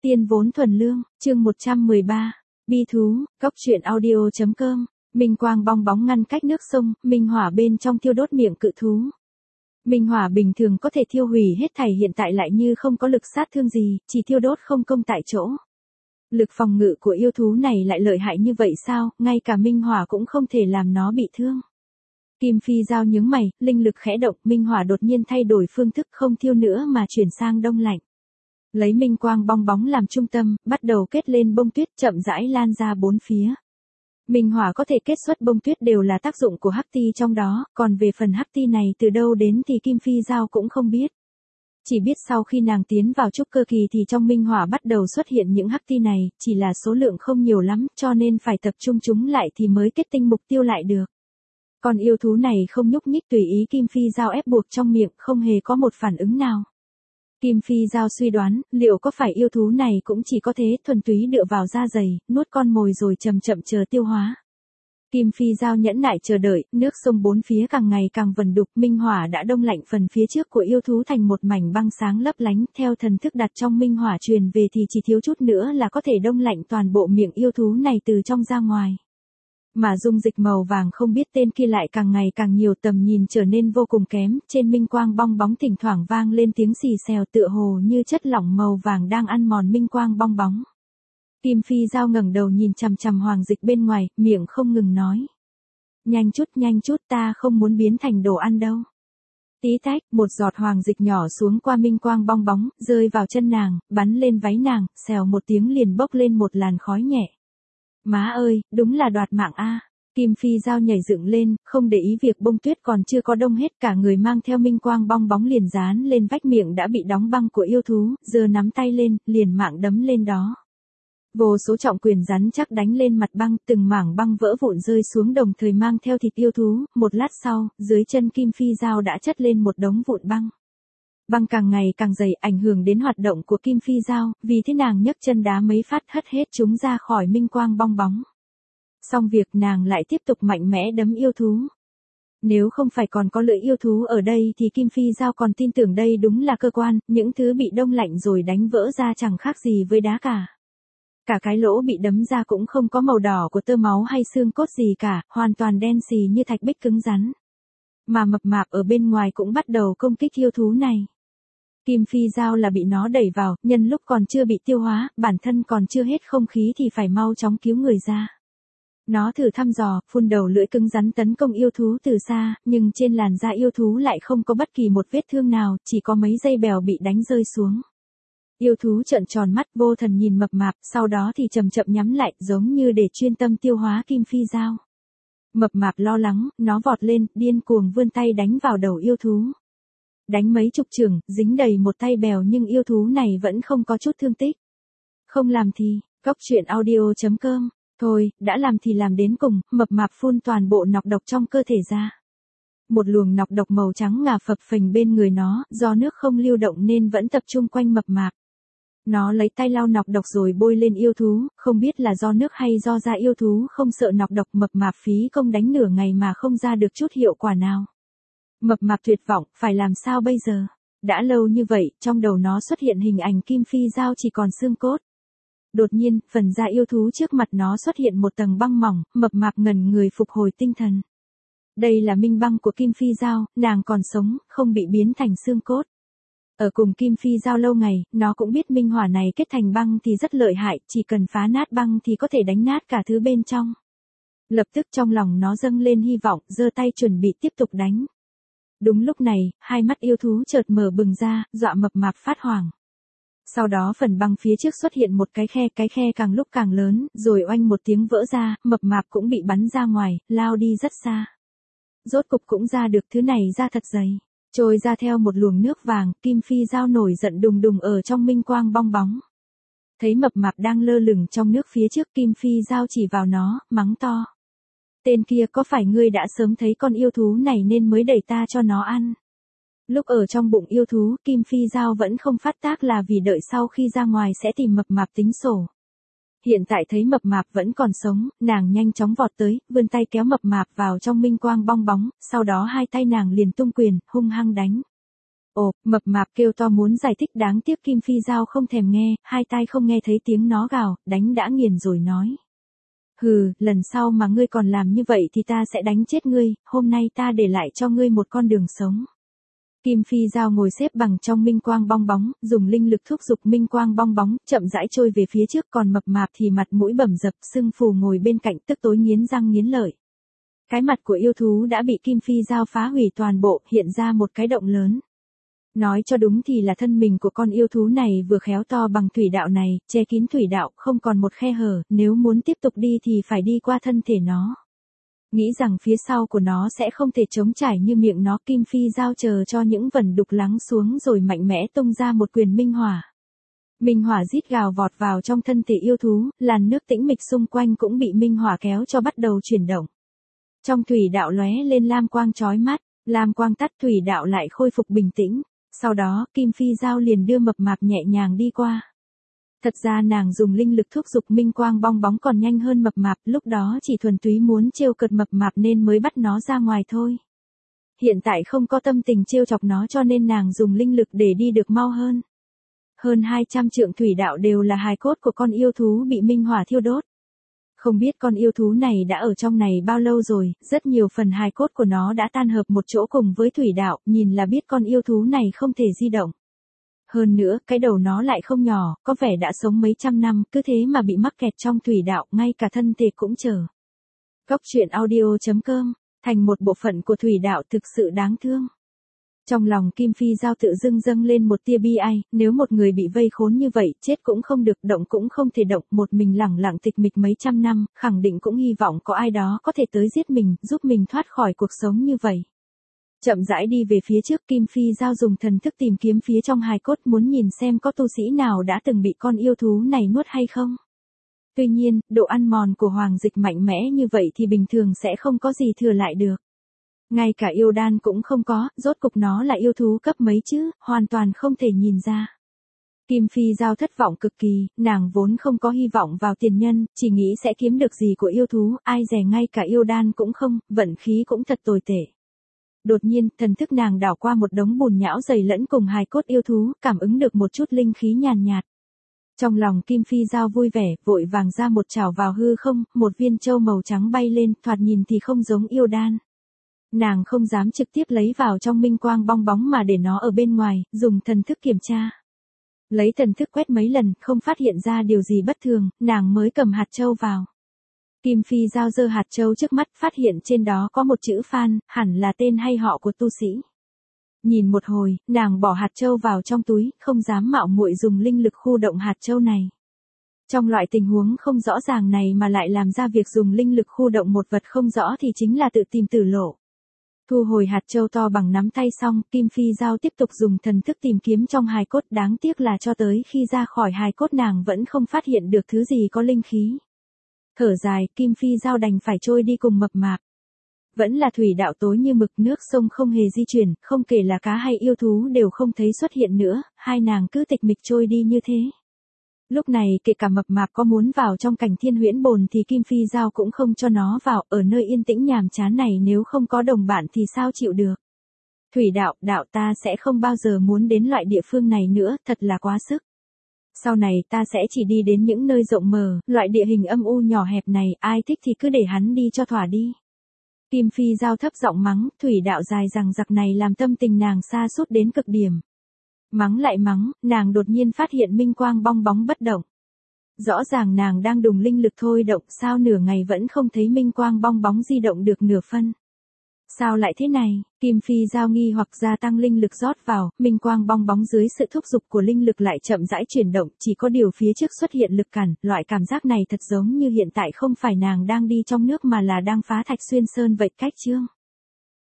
Tiên vốn thuần lương, chương 113. Bi thú, cóc truyện audio.com. Minh quang bong bóng ngăn cách nước sông, minh hỏa bên trong thiêu đốt miệng cự thú. Minh hỏa bình thường có thể thiêu hủy hết thảy, hiện tại lại như không có lực sát thương gì, chỉ thiêu đốt không công tại chỗ. Lực phòng ngự của yêu thú này lại lợi hại như vậy sao, ngay cả minh hỏa cũng không thể làm nó bị thương. Kim Phi Dao nhướng mày, linh lực khẽ động, minh hỏa đột nhiên thay đổi phương thức, không thiêu nữa mà chuyển sang đông lạnh. Lấy minh quang bong bóng làm trung tâm, bắt đầu kết lên bông tuyết, chậm rãi lan ra bốn phía. Minh hỏa có thể kết xuất bông tuyết đều là tác dụng của hắc ti trong đó, còn về phần hắc ti này từ đâu đến thì Kim Phi Dao cũng không biết. Chỉ biết sau khi nàng tiến vào trúc cơ kỳ thì trong minh hỏa bắt đầu xuất hiện những hắc ti này, chỉ là số lượng không nhiều lắm, cho nên phải tập trung chúng lại thì mới kết tinh mục tiêu lại được. Còn yêu thú này không nhúc nhích, tùy ý Kim Phi Dao ép buộc trong miệng, không hề có một phản ứng nào. Kim Phi Dao suy đoán, liệu có phải yêu thú này cũng chỉ có thế, thuần túy dựa vào da dày, nuốt con mồi rồi chậm chậm chờ tiêu hóa. Kim Phi Dao nhẫn nại chờ đợi, nước sông bốn phía càng ngày càng vần đục, minh hỏa đã đông lạnh phần phía trước của yêu thú thành một mảnh băng sáng lấp lánh, theo thần thức đặt trong minh hỏa truyền về thì chỉ thiếu chút nữa là có thể đông lạnh toàn bộ miệng yêu thú này từ trong ra ngoài. Mà dung dịch màu vàng không biết tên kia lại càng ngày càng nhiều, tầm nhìn trở nên vô cùng kém, trên minh quang bong bóng thỉnh thoảng vang lên tiếng xì xèo, tựa hồ như chất lỏng màu vàng đang ăn mòn minh quang bong bóng. Kim Phi Dao ngẩng đầu nhìn chằm chằm hoàng dịch bên ngoài, miệng không ngừng nói. Nhanh chút, ta không muốn biến thành đồ ăn đâu. Tí tách, một giọt hoàng dịch nhỏ xuống qua minh quang bong bóng, rơi vào chân nàng, bắn lên váy nàng, xèo một tiếng liền bốc lên một làn khói nhẹ. Má ơi, đúng là đoạt mạng a. Kim Phi Dao nhảy dựng lên, không để ý việc bông tuyết còn chưa có đông hết, cả người mang theo minh quang bong bóng liền dán lên vách miệng đã bị đóng băng của yêu thú, giơ nắm tay lên, liền mạng đấm lên đó. Vô số trọng quyền rắn chắc đánh lên mặt băng, từng mảng băng vỡ vụn rơi xuống đồng thời mang theo thịt yêu thú, một lát sau, dưới chân Kim Phi Dao đã chất lên một đống vụn băng. Băng càng ngày càng dày, ảnh hưởng đến hoạt động của Kim Phi Dao, vì thế nàng nhấc chân đá mấy phát hất hết chúng ra khỏi minh quang bong bóng. Xong việc nàng lại tiếp tục mạnh mẽ đấm yêu thú. Nếu không phải còn có lưỡi yêu thú ở đây thì Kim Phi Dao còn tin tưởng đây đúng là cơ quan, những thứ bị đông lạnh rồi đánh vỡ ra chẳng khác gì với đá cả. Cả cái lỗ bị đấm ra cũng không có màu đỏ của tơ máu hay xương cốt gì cả, hoàn toàn đen xì như thạch bích cứng rắn. Mà mập mạp ở bên ngoài cũng bắt đầu công kích yêu thú này. Kim Phi Dao là bị nó đẩy vào, nhân lúc còn chưa bị tiêu hóa, bản thân còn chưa hết không khí thì phải mau chóng cứu người ra. Nó thử thăm dò, phun đầu lưỡi cứng rắn tấn công yêu thú từ xa, nhưng trên làn da yêu thú lại không có bất kỳ một vết thương nào, chỉ có mấy dây bèo bị đánh rơi xuống. Yêu thú trợn tròn mắt vô thần nhìn mập mạp, sau đó thì chậm chậm nhắm lại, giống như để chuyên tâm tiêu hóa Kim Phi Dao. Mập mạp lo lắng, nó vọt lên, điên cuồng vươn tay đánh vào đầu yêu thú. Đánh mấy chục chưởng, dính đầy một tay bèo nhưng yêu thú này vẫn không có chút thương tích. Không làm thì, cóc truyện audio.com. Thôi, đã làm thì làm đến cùng, mập mạp phun toàn bộ nọc độc trong cơ thể ra. Một luồng nọc độc màu trắng ngà phập phình bên người nó, do nước không lưu động nên vẫn tập trung quanh mập mạp. Nó lấy tay lau nọc độc rồi bôi lên yêu thú, không biết là do nước hay do da yêu thú không sợ nọc độc, mập mạp phí công đánh nửa ngày mà không ra được chút hiệu quả nào. Mập mạp tuyệt vọng, phải làm sao bây giờ? Đã lâu như vậy, trong đầu nó xuất hiện hình ảnh Kim Phi Dao chỉ còn xương cốt. Đột nhiên, phần da yêu thú trước mặt nó xuất hiện một tầng băng mỏng, mập mạp ngẩn người phục hồi tinh thần. Đây là minh băng của Kim Phi Dao, nàng còn sống, không bị biến thành xương cốt. Ở cùng Kim Phi Dao lâu ngày, nó cũng biết minh hỏa này kết thành băng thì rất lợi hại, chỉ cần phá nát băng thì có thể đánh nát cả thứ bên trong. Lập tức trong lòng nó dâng lên hy vọng, giơ tay chuẩn bị tiếp tục đánh. Đúng lúc này, hai mắt yêu thú chợt mở bừng ra, dọa mập mạp phát hoảng. Sau đó phần băng phía trước xuất hiện một cái khe càng lúc càng lớn, rồi oanh một tiếng vỡ ra, mập mạp cũng bị bắn ra ngoài, lao đi rất xa. Rốt cục cũng ra được, thứ này ra thật dày. Trôi ra theo một luồng nước vàng, Kim Phi Dao nổi giận đùng đùng ở trong minh quang bong bóng. Thấy mập mạp đang lơ lửng trong nước phía trước, Kim Phi Dao chỉ vào nó, mắng to. Tên kia, có phải ngươi đã sớm thấy con yêu thú này nên mới đẩy ta cho nó ăn? Lúc ở trong bụng yêu thú, Kim Phi Dao vẫn không phát tác là vì đợi sau khi ra ngoài sẽ tìm mập mạp tính sổ. Hiện tại thấy mập mạp vẫn còn sống, nàng nhanh chóng vọt tới, vươn tay kéo mập mạp vào trong minh quang bong bóng, sau đó hai tay nàng liền tung quyền, hung hăng đánh. Ồ, mập mạp kêu to muốn giải thích, đáng tiếc Kim Phi Dao không thèm nghe, hai tai không nghe thấy tiếng nó gào, đánh đã nghiền rồi nói. Hừ, lần sau mà ngươi còn làm như vậy thì ta sẽ đánh chết ngươi, hôm nay ta để lại cho ngươi một con đường sống. Kim Phi Dao ngồi xếp bằng trong minh quang bong bóng, dùng linh lực thúc giục minh quang bong bóng, chậm rãi trôi về phía trước, còn mập mạp thì mặt mũi bầm dập, sưng phù ngồi bên cạnh, tức tối nghiến răng nghiến lợi. Cái mặt của yêu thú đã bị Kim Phi Dao phá hủy toàn bộ, hiện ra một cái động lớn. Nói cho đúng thì là thân mình của con yêu thú này vừa khéo to bằng thủy đạo này, che kín thủy đạo, không còn một khe hở, nếu muốn tiếp tục đi thì phải đi qua thân thể nó. Nghĩ rằng phía sau của nó sẽ không thể chống trải như miệng nó, Kim Phi Dao chờ cho những vần đục lắng xuống rồi mạnh mẽ tung ra một quyền minh hỏa. Minh hỏa rít gào vọt vào trong thân thể yêu thú, làn nước tĩnh mịch xung quanh cũng bị minh hỏa kéo cho bắt đầu chuyển động. Trong thủy đạo lóe lên lam quang chói mắt, lam quang tắt, thủy đạo lại khôi phục bình tĩnh. Sau đó, Kim Phi Dao liền đưa mập mạp nhẹ nhàng đi qua. Thật ra nàng dùng linh lực thúc giục minh quang bong bóng còn nhanh hơn mập mạp, lúc đó chỉ thuần túy muốn trêu cợt mập mạp nên mới bắt nó ra ngoài thôi. Hiện tại không có tâm tình trêu chọc nó cho nên nàng dùng linh lực để đi được mau hơn. Hơn 200 trượng thủy đạo đều là hài cốt của con yêu thú bị minh hỏa thiêu đốt. Không biết con yêu thú này đã ở trong này bao lâu rồi, rất nhiều phần hài cốt của nó đã tan hợp một chỗ cùng với thủy đạo, nhìn là biết con yêu thú này không thể di động. Hơn nữa, cái đầu nó lại không nhỏ, có vẻ đã sống mấy trăm năm, cứ thế mà bị mắc kẹt trong thủy đạo, ngay cả thân thể cũng chờ. Góc truyện audio.com, thành một bộ phận của thủy đạo thực sự đáng thương. Trong lòng Kim Phi Dao tự dưng dâng lên một tia bi ai, nếu một người bị vây khốn như vậy, chết cũng không được, động cũng không thể động, một mình lẳng lặng tịch mịch mấy trăm năm, khẳng định cũng hy vọng có ai đó có thể tới giết mình, giúp mình thoát khỏi cuộc sống như vậy. Chậm rãi đi về phía trước, Kim Phi Dao dùng thần thức tìm kiếm phía trong hài cốt, muốn nhìn xem có tu sĩ nào đã từng bị con yêu thú này nuốt hay không. Tuy nhiên, độ ăn mòn của hoàng dịch mạnh mẽ như vậy thì bình thường sẽ không có gì thừa lại được. Ngay cả yêu đan cũng không có, rốt cục nó là yêu thú cấp mấy chứ, hoàn toàn không thể nhìn ra. Kim Phi Dao thất vọng cực kỳ, nàng vốn không có hy vọng vào tiền nhân, chỉ nghĩ sẽ kiếm được gì của yêu thú, ai dè ngay cả yêu đan cũng không, vận khí cũng thật tồi tệ. Đột nhiên, thần thức nàng đảo qua một đống bùn nhão dày lẫn cùng hài cốt yêu thú, cảm ứng được một chút linh khí nhàn nhạt. Trong lòng Kim Phi Dao vui vẻ, vội vàng ra một chảo vào hư không, một viên châu màu trắng bay lên, thoạt nhìn thì không giống yêu đan. Nàng không dám trực tiếp lấy vào trong minh quang bong bóng mà để nó ở bên ngoài, dùng thần thức kiểm tra. Lấy thần thức quét mấy lần, không phát hiện ra điều gì bất thường, nàng mới cầm hạt châu vào. Kim Phi Dao giơ hạt châu trước mắt, phát hiện trên đó có một chữ Phan, hẳn là tên hay họ của tu sĩ. Nhìn một hồi, nàng bỏ hạt châu vào trong túi, không dám mạo muội dùng linh lực khu động hạt châu này. Trong loại tình huống không rõ ràng này mà lại làm ra việc dùng linh lực khu động một vật không rõ thì chính là tự tìm tử lộ. Thu hồi hạt châu to bằng nắm tay xong, Kim Phi Dao tiếp tục dùng thần thức tìm kiếm trong hài cốt, đáng tiếc là cho tới khi ra khỏi hài cốt nàng vẫn không phát hiện được thứ gì có linh khí. Thở dài, Kim Phi Dao đành phải trôi đi cùng mập mạp. Vẫn là thủy đạo tối như mực, nước sông không hề di chuyển, không kể là cá hay yêu thú đều không thấy xuất hiện nữa, hai nàng cứ tịch mịch trôi đi như thế. Lúc này kể cả mập mạp có muốn vào trong cảnh thiên huyễn bồn thì Kim Phi Dao cũng không cho nó vào, ở nơi yên tĩnh nhàm chán này nếu không có đồng bạn thì sao chịu được. Thủy đạo, đạo ta sẽ không bao giờ muốn đến loại địa phương này nữa, thật là quá sức. Sau này ta sẽ chỉ đi đến những nơi rộng mở, loại địa hình âm u nhỏ hẹp này, ai thích thì cứ để hắn đi cho thỏa đi. Kim Phi Dao thấp giọng mắng, thủy đạo dài dằng dặc này làm tâm tình nàng sa sút đến cực điểm. Mắng lại mắng, nàng đột nhiên phát hiện minh quang bong bóng bất động. Rõ ràng nàng đang đùng linh lực thôi động, sao nửa ngày vẫn không thấy minh quang bong bóng di động được nửa phân. Sao lại thế này? Kim Phi Dao nghi hoặc gia tăng linh lực rót vào, minh quang bong bóng dưới sự thúc giục của linh lực lại chậm rãi chuyển động, chỉ có điều phía trước xuất hiện lực cản, loại cảm giác này thật giống như hiện tại không phải nàng đang đi trong nước mà là đang phá thạch xuyên sơn vậy. Cách chương